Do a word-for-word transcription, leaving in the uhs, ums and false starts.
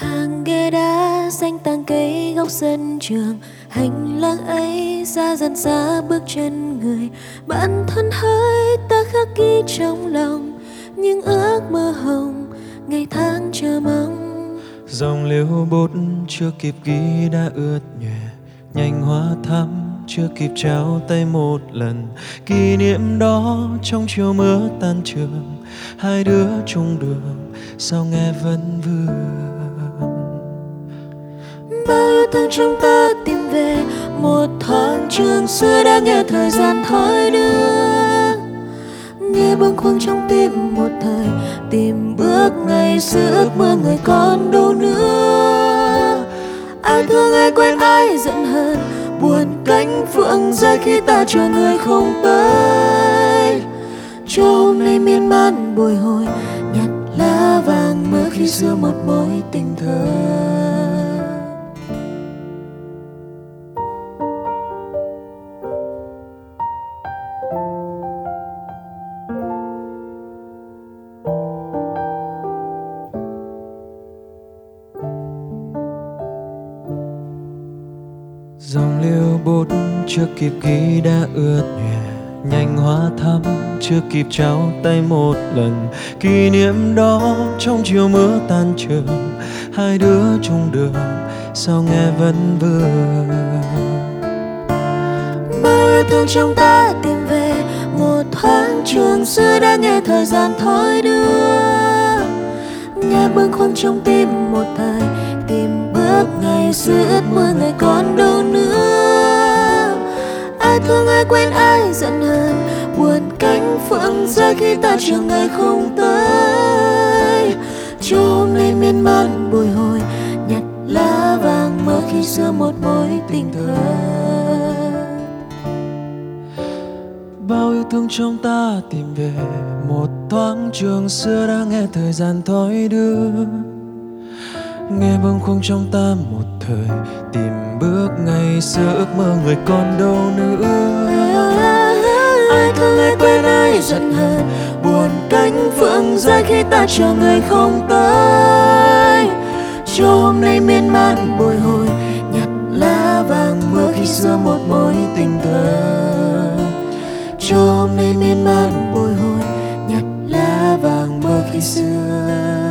Hàng ghế đá xanh tàng cây góc sân trường, hành lang ấy xa dần xa bước chân người. Bản thân hỡi ta khắc ghi trong lòng những ước mơ hồng ngày tháng chờ mong. Dòng liêu bút chưa kịp ghi đã ướt nhòe, nhành hoa thắm chưa kịp trao tay một lần. Kỷ niệm đó trong chiều mưa tan trường, hai đứa chung đường sao nghe vẫn vương. Bao yêu thương trong ta tìm về một thoáng trường xưa đã nghe thời gian thoi đưa. Nghe bâng khuâng trong tim một thời tìm bước ngày xưa ước mơ người còn đâu nữa. Ai thương ai quen ai giận hờn, buồn cánh phượng rơi khi ta chờ người không tới. Cho hôm nay miên man bồi hồi nhặt lá vàng mơ khi xưa một mối tình thơ. Dòng liêu bút chưa kịp ghi đã ướt nhòe, nhành hoa thắm chưa kịp trao tay một lần. Kỷ niệm đó trong chiều mưa tan trường, hai đứa chung đường sao nghe vẫn vương. Bao yêu thương trong ta tìm về một thoáng trường xưa đã nghe thời gian thoi đưa. Nghe bâng khuâng trong tim một thời tìm bước ngày xưa ước mơ ngày còn đâu nữa. Ai thương ai quen ai giận hờn, buồn cánh phượng rơi khi ta chờ ngày không tới. Cho hôm nay miên man bồi hồi nhặt lá vàng mơ khi xưa một mối tình thơ. Bao yêu thương trong ta tìm về một thoáng trường xưa đã nghe thời gian thoi đưa. Nghe bâng khuâng trong ta một thời tìm bước ngày xưa ước mơ người còn đâu nữa. Ai thương ai quen ai giận hờn, buồn cánh phượng rơi khi ta chờ người không tới. Cho hôm nay miên man bồi hồi nhặt lá vàng mơ khi xưa một mối tình thơ. Cho hôm nay miên man bồi hồi nhặt lá vàng mơ khi xưa.